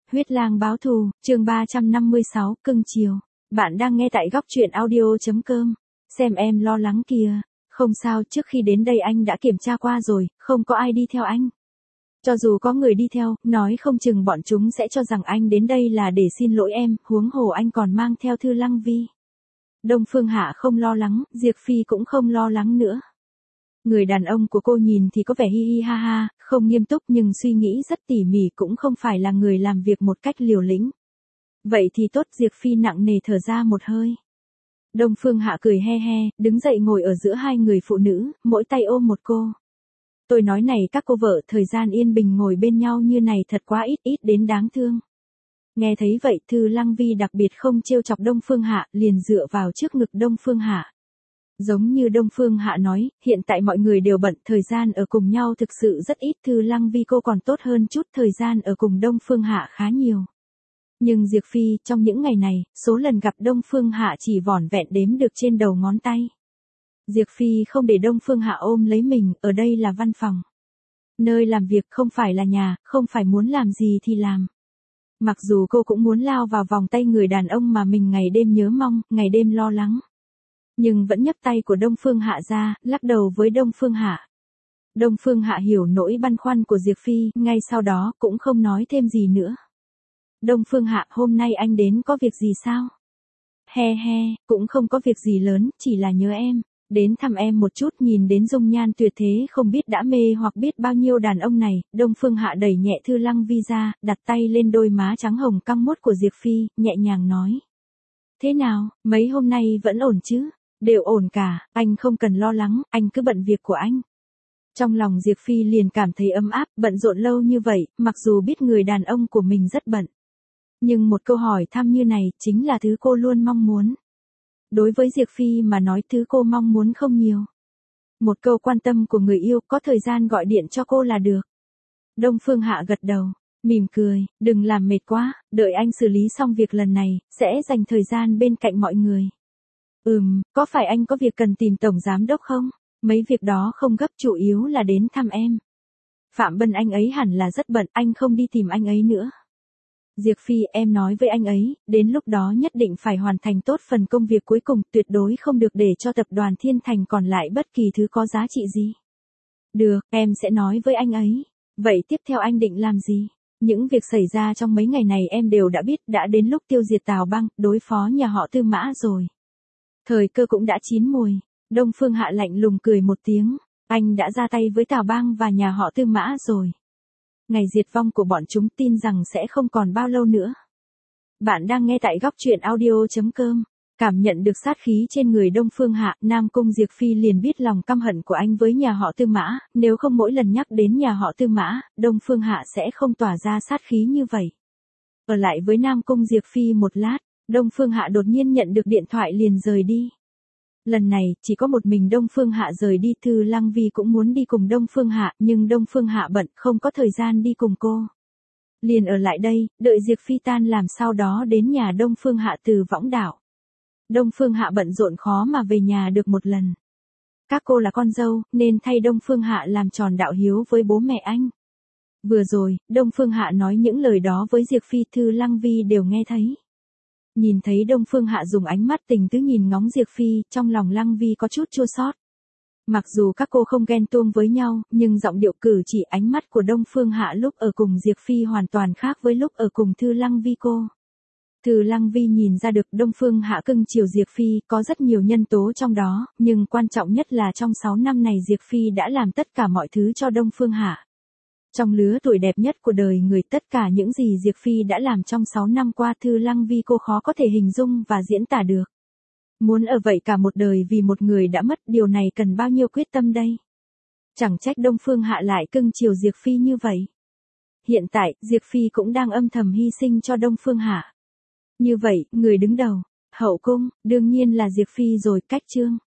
Huyết lang báo thù, chương 356, cưng chiều. Bạn đang nghe tại góc truyện audio.com. Xem em lo lắng kìa. Không sao, trước khi đến đây anh đã kiểm tra qua rồi, không có ai đi theo anh. Cho dù có người đi theo, nói không chừng bọn chúng sẽ cho rằng anh đến đây là để xin lỗi em, huống hồ anh còn mang theo Thư Lăng Vi. Đông Phương Hạ không lo lắng, Diệp Phi cũng không lo lắng nữa. Người đàn ông của cô nhìn thì có vẻ hi hi ha ha, không nghiêm túc nhưng suy nghĩ rất tỉ mỉ, cũng không phải là người làm việc một cách liều lĩnh. Vậy thì tốt, Diệp Phi nặng nề thở ra một hơi. Đông Phương Hạ cười he he, đứng dậy ngồi ở giữa hai người phụ nữ, mỗi tay ôm một cô. Tôi nói này các cô vợ, thời gian yên bình ngồi bên nhau như này thật quá ít đến đáng thương. Nghe thấy vậy, Thư Lăng Vi đặc biệt không trêu chọc Đông Phương Hạ, liền dựa vào trước ngực Đông Phương Hạ. Giống như Đông Phương Hạ nói, hiện tại mọi người đều bận, thời gian ở cùng nhau thực sự rất ít. Thư Lăng Vi cô còn tốt hơn chút, thời gian ở cùng Đông Phương Hạ khá nhiều. Nhưng Diệp Phi, trong những ngày này, số lần gặp Đông Phương Hạ chỉ vỏn vẹn đếm được trên đầu ngón tay. Diệp Phi không để Đông Phương Hạ ôm lấy mình, ở đây là văn phòng. Nơi làm việc không phải là nhà, không phải muốn làm gì thì làm. Mặc dù cô cũng muốn lao vào vòng tay người đàn ông mà mình ngày đêm nhớ mong, ngày đêm lo lắng. Nhưng vẫn nhấc tay của Đông Phương Hạ ra, lắc đầu với Đông Phương Hạ. Đông Phương Hạ hiểu nỗi băn khoăn của Diệp Phi, ngay sau đó cũng không nói thêm gì nữa. Đông Phương Hạ, hôm nay anh đến có việc gì sao? He he, cũng không có việc gì lớn, chỉ là nhớ em. Đến thăm em một chút. Nhìn đến dung nhan tuyệt thế không biết đã mê hoặc biết bao nhiêu đàn ông này, Đông Phương Hạ đẩy nhẹ Thư Lăng Vi ra, đặt tay lên đôi má trắng hồng căng mốt của Diệp Phi, nhẹ nhàng nói. Thế nào, mấy hôm nay vẫn ổn chứ? Đều ổn cả, anh không cần lo lắng, anh cứ bận việc của anh. Trong lòng Diệp Phi liền cảm thấy ấm áp, bận rộn lâu như vậy, mặc dù biết người đàn ông của mình rất bận. Nhưng một câu hỏi thăm như này, chính là thứ cô luôn mong muốn. Đối với Diệp Phi mà nói, thứ cô mong muốn không nhiều. Một câu quan tâm của người yêu, có thời gian gọi điện cho cô là được. Đông Phương Hạ gật đầu, mỉm cười, đừng làm mệt quá, đợi anh xử lý xong việc lần này, sẽ dành thời gian bên cạnh mọi người. Có phải anh có việc cần tìm tổng giám đốc không? Mấy việc đó không gấp, chủ yếu là đến thăm em. Phạm Bân anh ấy hẳn là rất bận, anh không đi tìm anh ấy nữa. Diệp Phi, em nói với anh ấy, đến lúc đó nhất định phải hoàn thành tốt phần công việc cuối cùng, tuyệt đối không được để cho tập đoàn Thiên Thành còn lại bất kỳ thứ có giá trị gì. Được, em sẽ nói với anh ấy. Vậy tiếp theo anh định làm gì? Những việc xảy ra trong mấy ngày này em đều đã biết, đã đến lúc tiêu diệt Tào Băng, đối phó nhà họ Tư Mã rồi. Thời cơ cũng đã chín mùi. Đông Phương Hạ lạnh lùng cười một tiếng, anh đã ra tay với Tào Bang và nhà họ Tư Mã rồi. Ngày diệt vong của bọn chúng tin rằng sẽ không còn bao lâu nữa. Bạn đang nghe tại góc truyện audio.com. Cảm nhận được sát khí trên người Đông Phương Hạ, Nam Cung Diệp Phi liền biết lòng căm hận của anh với nhà họ Tư Mã, nếu không mỗi lần nhắc đến nhà họ Tư Mã, Đông Phương Hạ sẽ không tỏa ra sát khí như vậy. Ở lại với Nam Cung Diệp Phi một lát, Đông Phương Hạ đột nhiên nhận được điện thoại liền rời đi. Lần này, chỉ có một mình Đông Phương Hạ rời đi. Thư Lăng Vi cũng muốn đi cùng Đông Phương Hạ, nhưng Đông Phương Hạ bận, không có thời gian đi cùng cô. Liền ở lại đây, đợi Diệp Phi tan làm sau đó đến nhà Đông Phương Hạ từ Võng Đảo. Đông Phương Hạ bận rộn khó mà về nhà được một lần. Các cô là con dâu, nên thay Đông Phương Hạ làm tròn đạo hiếu với bố mẹ anh. Vừa rồi, Đông Phương Hạ nói những lời đó với Diệp Phi, Thư Lăng Vi đều nghe thấy. Nhìn thấy Đông Phương Hạ dùng ánh mắt tình tứ nhìn ngóng Diệp Phi, trong lòng Lăng Vi có chút chua xót. Mặc dù các cô không ghen tuông với nhau, nhưng giọng điệu cử chỉ ánh mắt của Đông Phương Hạ lúc ở cùng Diệp Phi hoàn toàn khác với lúc ở cùng Thư Lăng Vi cô. Thư Lăng Vi nhìn ra được Đông Phương Hạ cưng chiều Diệp Phi, có rất nhiều nhân tố trong đó, nhưng quan trọng nhất là trong 6 năm này Diệp Phi đã làm tất cả mọi thứ cho Đông Phương Hạ. Trong lứa tuổi đẹp nhất của đời người, tất cả những gì Diệp Phi đã làm trong 6 năm qua, Thư Lăng Vi cô khó có thể hình dung và diễn tả được. Muốn ở vậy cả một đời vì một người đã mất, điều này cần bao nhiêu quyết tâm đây? Chẳng trách Đông Phương Hạ lại cưng chiều Diệp Phi như vậy. Hiện tại, Diệp Phi cũng đang âm thầm hy sinh cho Đông Phương Hạ. Như vậy, người đứng đầu, hậu cung, đương nhiên là Diệp Phi rồi. Cách chương